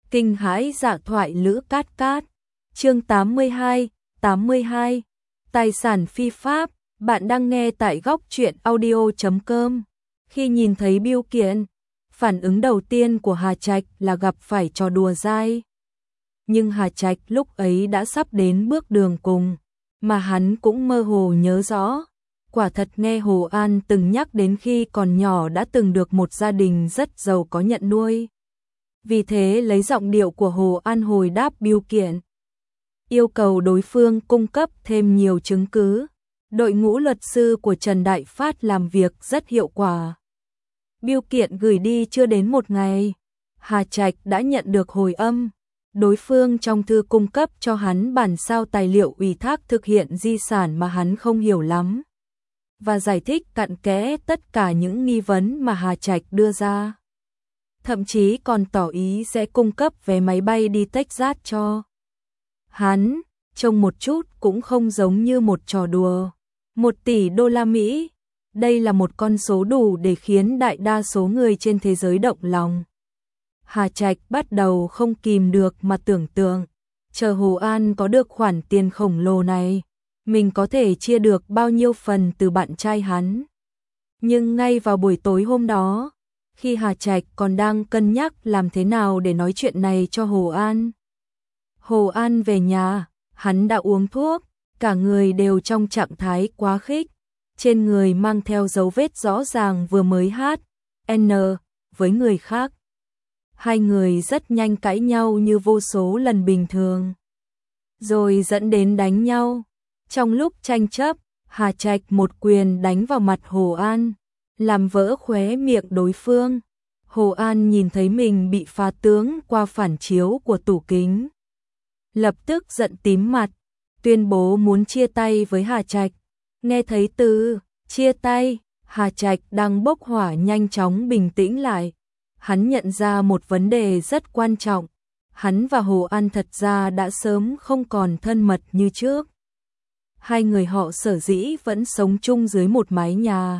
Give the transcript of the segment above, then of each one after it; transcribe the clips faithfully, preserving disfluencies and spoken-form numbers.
Kinh hãi dạ thoại Lữ Cát Cát. Chương tám mươi hai, tám mươi hai. Tài sản phi pháp, bạn đang nghe tại góc truyện audio chấm com. Khi nhìn thấy bưu kiện, phản ứng đầu tiên của Hà Trạch là gặp phải trò đùa dai. Nhưng Hà Trạch lúc ấy đã sắp đến bước đường cùng, mà hắn cũng mơ hồ nhớ rõ. Quả thật nghe Hồ An từng nhắc đến khi còn nhỏ đã từng được một gia đình rất giàu có nhận nuôi. Vì thế lấy giọng điệu của Hồ An hồi đáp bưu kiện, yêu cầu đối phương cung cấp thêm nhiều chứng cứ. Đội ngũ luật sư của Trần Đại Phát làm việc rất hiệu quả. Bưu kiện gửi đi chưa đến một ngày, Hà Trạch đã nhận được hồi âm. Đối phương trong thư cung cấp cho hắn bản sao tài liệu ủy thác thực hiện di sản mà hắn không hiểu lắm, và giải thích cặn kẽ tất cả những nghi vấn mà Hà Trạch đưa ra. Thậm chí còn tỏ ý sẽ cung cấp vé máy bay đi Texas cho hắn, trông một chút cũng không giống như một trò đùa. Một tỷ đô la Mỹ, đây là một con số đủ để khiến đại đa số người trên thế giới động lòng. Hà Trạch bắt đầu không kìm được mà tưởng tượng, chờ Hồ An có được khoản tiền khổng lồ này, mình có thể chia được bao nhiêu phần từ bạn trai hắn. Nhưng ngay vào buổi tối hôm đó, khi Hà Trạch còn đang cân nhắc làm thế nào để nói chuyện này cho Hồ An, Hồ An về nhà, hắn đã uống thuốc, cả người đều trong trạng thái quá khích, trên người mang theo dấu vết rõ ràng vừa mới hát N với người khác. Hai người rất nhanh cãi nhau như vô số lần bình thường, rồi dẫn đến đánh nhau. Trong lúc tranh chấp, Hà Trạch một quyền đánh vào mặt Hồ An, làm vỡ khóe miệng đối phương. Hồ An nhìn thấy mình bị phá tướng qua phản chiếu của tủ kính, lập tức giận tím mặt, tuyên bố muốn chia tay với Hà Trạch. Nghe thấy từ chia tay, Hà Trạch đang bốc hỏa nhanh chóng bình tĩnh lại. Hắn nhận ra một vấn đề rất quan trọng, hắn và Hồ An thật ra đã sớm không còn thân mật như trước. Hai người họ sở dĩ vẫn sống chung dưới một mái nhà,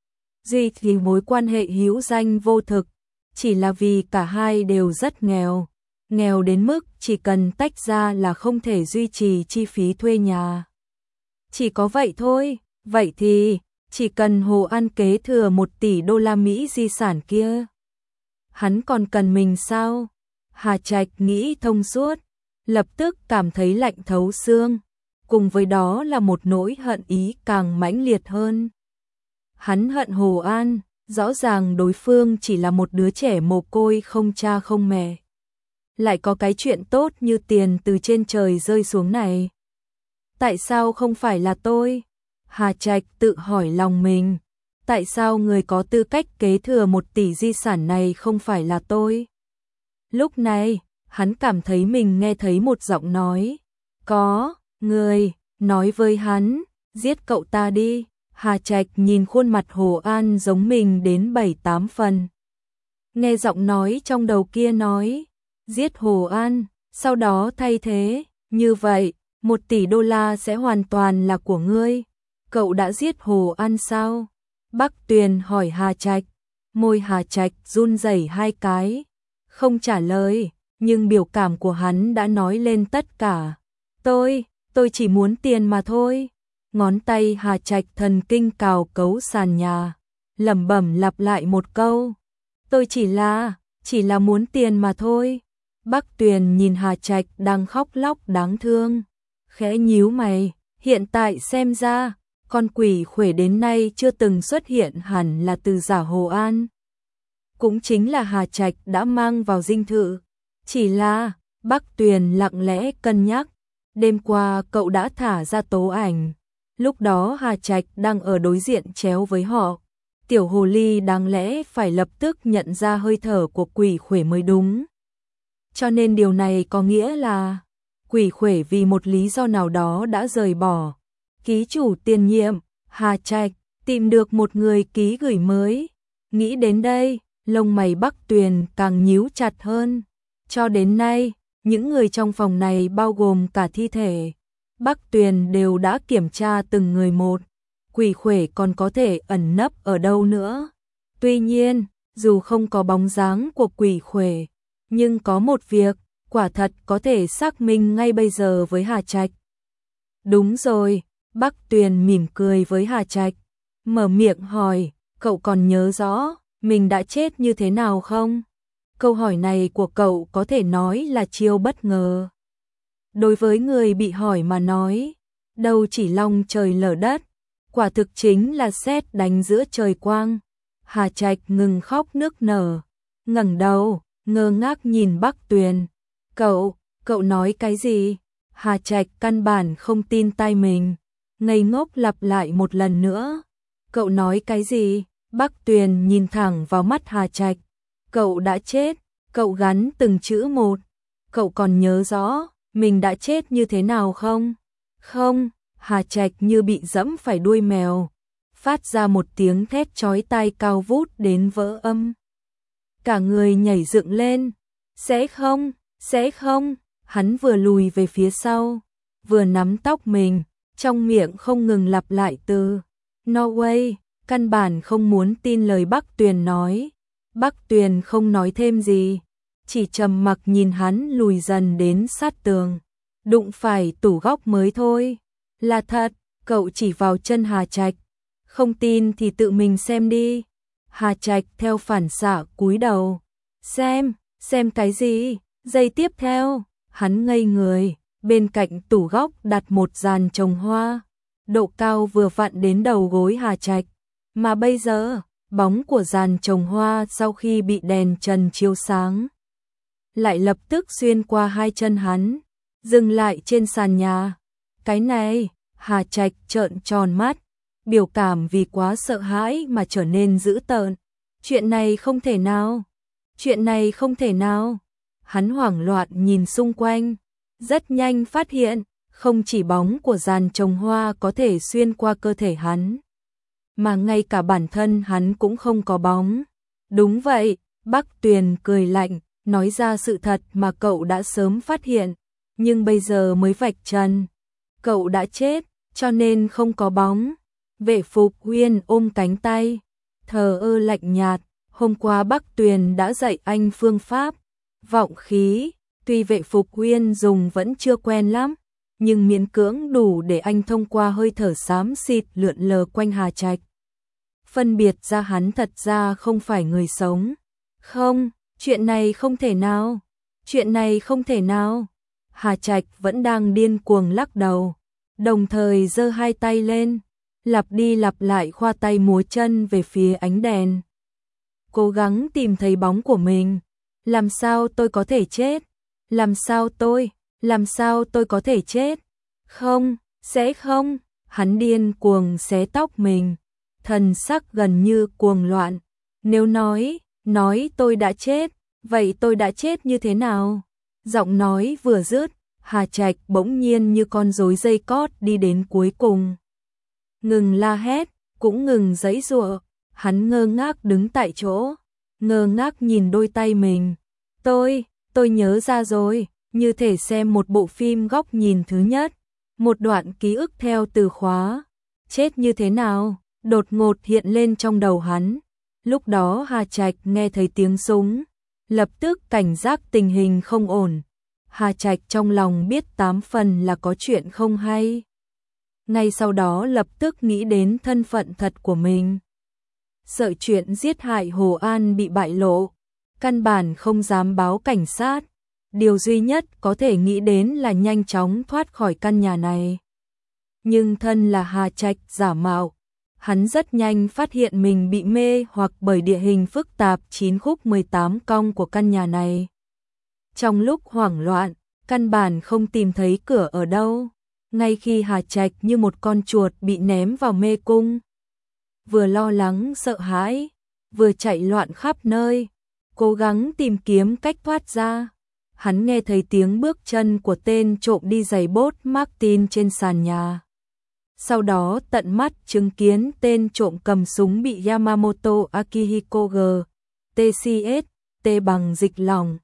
duy thì mối quan hệ hữu danh vô thực, chỉ là vì cả hai đều rất nghèo, nghèo đến mức chỉ cần tách ra là không thể duy trì chi phí thuê nhà. Chỉ có vậy thôi, vậy thì chỉ cần Hồ An kế thừa một tỷ đô la Mỹ di sản kia, hắn còn cần mình sao? Hà Trạch nghĩ thông suốt, lập tức cảm thấy lạnh thấu xương, cùng với đó là một nỗi hận ý càng mãnh liệt hơn. Hắn hận Hồ An, rõ ràng đối phương chỉ là một đứa trẻ mồ côi không cha không mẹ, lại có cái chuyện tốt như tiền từ trên trời rơi xuống này. Tại sao không phải là tôi? Hà Trạch tự hỏi lòng mình. Tại sao người có tư cách kế thừa một tỷ di sản này không phải là tôi? Lúc này, hắn cảm thấy mình nghe thấy một giọng nói. Có, người, nói với hắn, giết cậu ta đi. Hà Trạch nhìn khuôn mặt Hồ An giống mình đến bảy tám phần. Nghe giọng nói trong đầu kia nói, giết Hồ An, sau đó thay thế, như vậy, một tỷ đô la sẽ hoàn toàn là của ngươi. Cậu đã giết Hồ An sao? Bắc Tuyền hỏi Hà Trạch, môi Hà Trạch run rẩy hai cái, không trả lời, nhưng biểu cảm của hắn đã nói lên tất cả. Tôi, tôi chỉ muốn tiền mà thôi. Ngón tay Hà Trạch thần kinh cào cấu sàn nhà, lẩm bẩm lặp lại một câu. Tôi chỉ là, chỉ là muốn tiền mà thôi. Bắc Tuyền nhìn Hà Trạch đang khóc lóc đáng thương, khẽ nhíu mày, hiện tại xem ra, con quỷ khuể đến nay chưa từng xuất hiện hẳn là từ giả Hồ An. Cũng chính là Hà Trạch đã mang vào dinh thự. Chỉ là, Bắc Tuyền lặng lẽ cân nhắc, đêm qua cậu đã thả ra tố ảnh. Lúc đó Hà Trạch đang ở đối diện chéo với họ. Tiểu hồ ly đáng lẽ phải lập tức nhận ra hơi thở của quỷ khuể mới đúng. Cho nên điều này có nghĩa là quỷ khuể vì một lý do nào đó đã rời bỏ. Ký chủ tiền nhiệm, Hà Trạch, tìm được một người ký gửi mới. Nghĩ đến đây, lông mày Bắc Tuyền càng nhíu chặt hơn. Cho đến nay, những người trong phòng này bao gồm cả thi thể Bắc Tuyền đều đã kiểm tra từng người một. Quỷ khuể còn có thể ẩn nấp ở đâu nữa? Tuy nhiên, dù không có bóng dáng của quỷ khuể, Nhưng có một việc, quả thật có thể xác minh ngay bây giờ với Hà Trạch. Đúng rồi, Bắc Tuyền mỉm cười với Hà Trạch, mở miệng hỏi, cậu còn nhớ rõ mình đã chết như thế nào không? Câu hỏi này của cậu có thể nói là chiêu bất ngờ. Đối với người bị hỏi mà nói, đâu chỉ long trời lở đất, quả thực chính là sét đánh giữa trời quang. Hà Trạch ngừng khóc nức nở, ngẩng đầu, ngơ ngác nhìn Bắc Tuyền. Cậu, cậu nói cái gì? Hà Trạch căn bản không tin tai mình, ngây ngốc lặp lại một lần nữa. Cậu nói cái gì? Bắc Tuyền nhìn thẳng vào mắt Hà Trạch. Cậu đã chết, cậu gắn từng chữ một. Cậu còn nhớ rõ mình đã chết như thế nào không? Không, Hà Trạch như bị dẫm phải đuôi mèo, phát ra một tiếng thét chói tai cao vút đến vỡ âm. Cả người nhảy dựng lên. Sẽ không, sẽ không. Hắn vừa lùi về phía sau, vừa nắm tóc mình, trong miệng không ngừng lặp lại từ No way, căn bản không muốn tin lời Bắc Tuyền nói. Bắc Tuyền không nói thêm gì, chỉ trầm mặc nhìn hắn lùi dần đến sát tường, đụng phải tủ góc mới thôi. Là thật, cậu chỉ vào chân Hà Trạch. Không tin thì tự mình xem đi. Hà Trạch theo phản xạ cúi đầu. Xem, xem cái gì? Giây tiếp theo, hắn ngây người, bên cạnh tủ góc đặt một giàn trồng hoa, độ cao vừa vặn đến đầu gối Hà Trạch. Mà bây giờ, bóng của giàn trồng hoa sau khi bị đèn trần chiếu sáng, lại lập tức xuyên qua hai chân hắn, dừng lại trên sàn nhà. Cái này, Hà Trạch trợn tròn mắt, biểu cảm vì quá sợ hãi mà trở nên dữ tợn. Chuyện này không thể nào, chuyện này không thể nào. Hắn hoảng loạn nhìn xung quanh, rất nhanh phát hiện, không chỉ bóng của giàn trồng hoa có thể xuyên qua cơ thể hắn, mà ngay cả bản thân hắn cũng không có bóng. Đúng vậy, Bắc Tuyền cười lạnh, nói ra sự thật mà cậu đã sớm phát hiện, nhưng bây giờ mới vạch trần. Cậu đã chết, cho nên không có bóng. Vệ Phục Huyên ôm cánh tay, thờ ơ lạnh nhạt, hôm qua Bắc Tuyền đã dạy anh phương pháp vọng khí, tuy Vệ Phục Huyên dùng vẫn chưa quen lắm, nhưng miễn cưỡng đủ để anh thông qua hơi thở xám xịt lượn lờ quanh Hà Trạch, phân biệt ra hắn thật ra không phải người sống. Không, chuyện này không thể nào, chuyện này không thể nào. Hà Trạch vẫn đang điên cuồng lắc đầu, đồng thời giơ hai tay lên, lặp đi lặp lại khoa tay múa chân về phía ánh đèn, cố gắng tìm thấy bóng của mình. Làm sao tôi có thể chết? Làm sao tôi, làm sao tôi có thể chết? Không, sẽ không. Hắn điên cuồng xé tóc mình, thần sắc gần như cuồng loạn. Nếu nói, nói tôi đã chết, vậy tôi đã chết như thế nào? Giọng nói vừa dứt, Hà Trạch bỗng nhiên như con rối dây cót đi đến cuối cùng. Ngừng la hét, cũng ngừng giãy giụa. Hắn ngơ ngác đứng tại chỗ, ngơ ngác nhìn đôi tay mình. Tôi, tôi nhớ ra rồi, như thể xem một bộ phim góc nhìn thứ nhất. Một đoạn ký ức theo từ khóa, chết như thế nào, đột ngột hiện lên trong đầu hắn. Lúc đó Hà Trạch nghe thấy tiếng súng, lập tức cảnh giác tình hình không ổn. Hà Trạch trong lòng biết tám phần là có chuyện không hay. Ngay sau đó lập tức nghĩ đến thân phận thật của mình. Sợ chuyện giết hại Hồ An bị bại lộ, căn bản không dám báo cảnh sát. Điều duy nhất có thể nghĩ đến là nhanh chóng thoát khỏi căn nhà này. Nhưng thân là Hà Trạch giả mạo, hắn rất nhanh phát hiện mình bị mê hoặc bởi địa hình phức tạp chín khúc mười tám cong của căn nhà này. Trong lúc hoảng loạn, căn bản không tìm thấy cửa ở đâu. Ngay khi Hà Trạch như một con chuột bị ném vào mê cung, vừa lo lắng sợ hãi, vừa chạy loạn khắp nơi, cố gắng tìm kiếm cách thoát ra. Hắn nghe thấy tiếng bước chân của tên trộm đi giày bốt Martin trên sàn nhà. Sau đó tận mắt chứng kiến tên trộm cầm súng bị Yamamoto Akihiko G. T C S, T bằng dịch lỏng.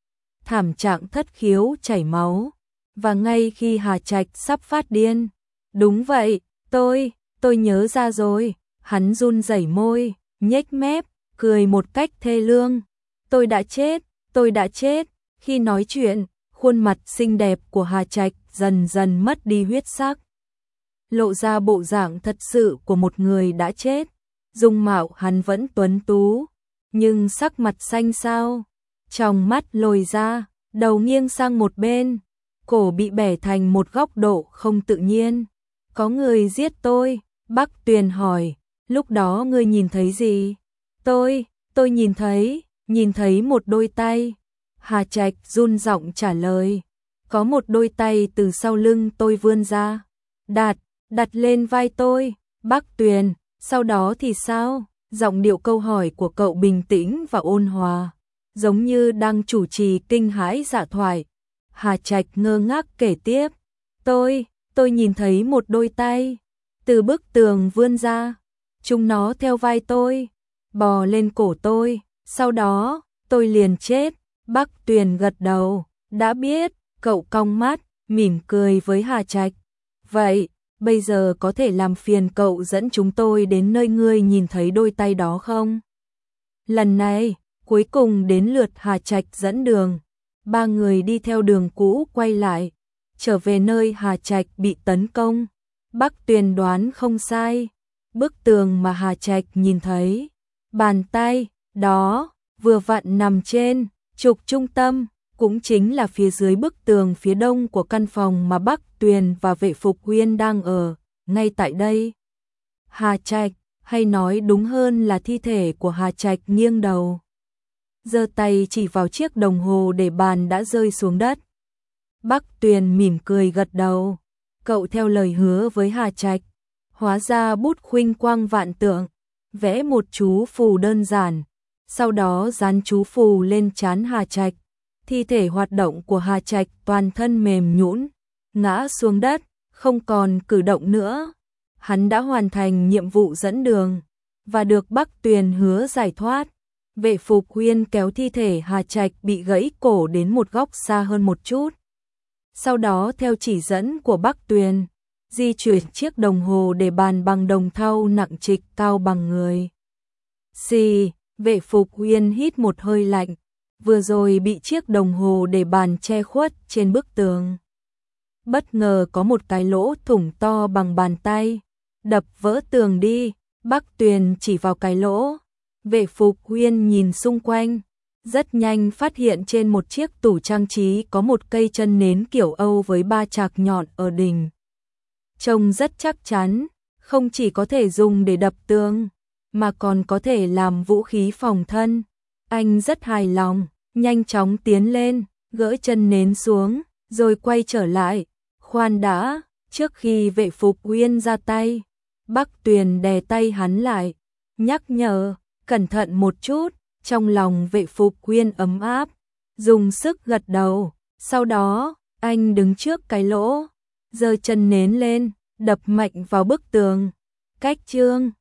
Thảm trạng thất khiếu chảy máu. Và ngay khi Hà Trạch sắp phát điên, đúng vậy, tôi, tôi nhớ ra rồi, hắn run rẩy môi, nhếch mép, cười một cách thê lương. Tôi đã chết, tôi đã chết. Khi nói chuyện, khuôn mặt xinh đẹp của Hà Trạch dần dần mất đi huyết sắc, lộ ra bộ dạng thật sự của một người đã chết. Dung mạo hắn vẫn tuấn tú, nhưng sắc mặt xanh xao, trong mắt lồi ra, đầu nghiêng sang một bên, cổ bị bẻ thành một góc độ không tự nhiên. Có người giết tôi, Bắc Tuyền hỏi, lúc đó ngươi nhìn thấy gì? Tôi, tôi nhìn thấy, nhìn thấy một đôi tay. Hà Trạch run giọng trả lời, có một đôi tay từ sau lưng tôi vươn ra, đặt, đặt lên vai tôi. Bắc Tuyền, sau đó thì sao? Giọng điệu câu hỏi của cậu bình tĩnh và ôn hòa, giống như đang chủ trì kinh hãi dạ thoại. Hà Trạch ngơ ngác kể tiếp, tôi, tôi nhìn thấy một đôi tay từ bức tường vươn ra, chúng nó theo vai tôi, bò lên cổ tôi, sau đó tôi liền chết. Bắc Tuyền gật đầu, đã biết. Cậu cong mắt, mỉm cười với Hà Trạch, vậy bây giờ có thể làm phiền cậu dẫn chúng tôi đến nơi ngươi nhìn thấy đôi tay đó không? Lần này, cuối cùng đến lượt Hà Trạch dẫn đường. Ba người đi theo đường cũ quay lại, trở về nơi Hà Trạch bị tấn công. Bắc Tuyền đoán không sai, bức tường mà Hà Trạch nhìn thấy, bàn tay đó vừa vặn nằm trên trục trung tâm, cũng chính là phía dưới bức tường phía đông của căn phòng mà Bắc Tuyền và Vệ Phục Huyên đang ở, ngay tại đây. Hà Trạch, hay nói đúng hơn là thi thể của Hà Trạch nghiêng đầu, giơ tay chỉ vào chiếc đồng hồ để bàn đã rơi xuống đất. Bắc Tuyền mỉm cười gật đầu, cậu theo lời hứa với Hà Trạch, hóa ra bút khuynh quang vạn tượng, vẽ một chú phù đơn giản, sau đó dán chú phù lên trán Hà Trạch. Thi thể hoạt động của Hà Trạch toàn thân mềm nhũn, ngã xuống đất, không còn cử động nữa. Hắn đã hoàn thành nhiệm vụ dẫn đường và được Bắc Tuyền hứa giải thoát. Vệ Phục Huyên kéo thi thể Hà Trạch bị gãy cổ đến một góc xa hơn một chút. Sau đó theo chỉ dẫn của Bắc Tuyền, di chuyển chiếc đồng hồ để bàn bằng đồng thau nặng trịch cao bằng người. Xì, Vệ Phục Huyên hít một hơi lạnh, vừa rồi bị chiếc đồng hồ để bàn che khuất trên bức tường. Bất ngờ có một cái lỗ thủng to bằng bàn tay, đập vỡ tường đi. Bắc Tuyền chỉ vào cái lỗ. Vệ Phục Huyên nhìn xung quanh, rất nhanh phát hiện trên một chiếc tủ trang trí có một cây chân nến kiểu Âu với ba chạc nhọn ở đỉnh. Trông rất chắc chắn, không chỉ có thể dùng để đập tường, mà còn có thể làm vũ khí phòng thân. Anh rất hài lòng, nhanh chóng tiến lên, gỡ chân nến xuống, rồi quay trở lại. Khoan đã, trước khi Vệ Phục Huyên ra tay, Bắc Tuyền đè tay hắn lại, nhắc nhở, cẩn thận một chút. Trong lòng Vệ Phục Huyên ấm áp, dùng sức gật đầu. Sau đó, anh đứng trước cái lỗ, giơ chân nến lên, đập mạnh vào bức tường. Cách chương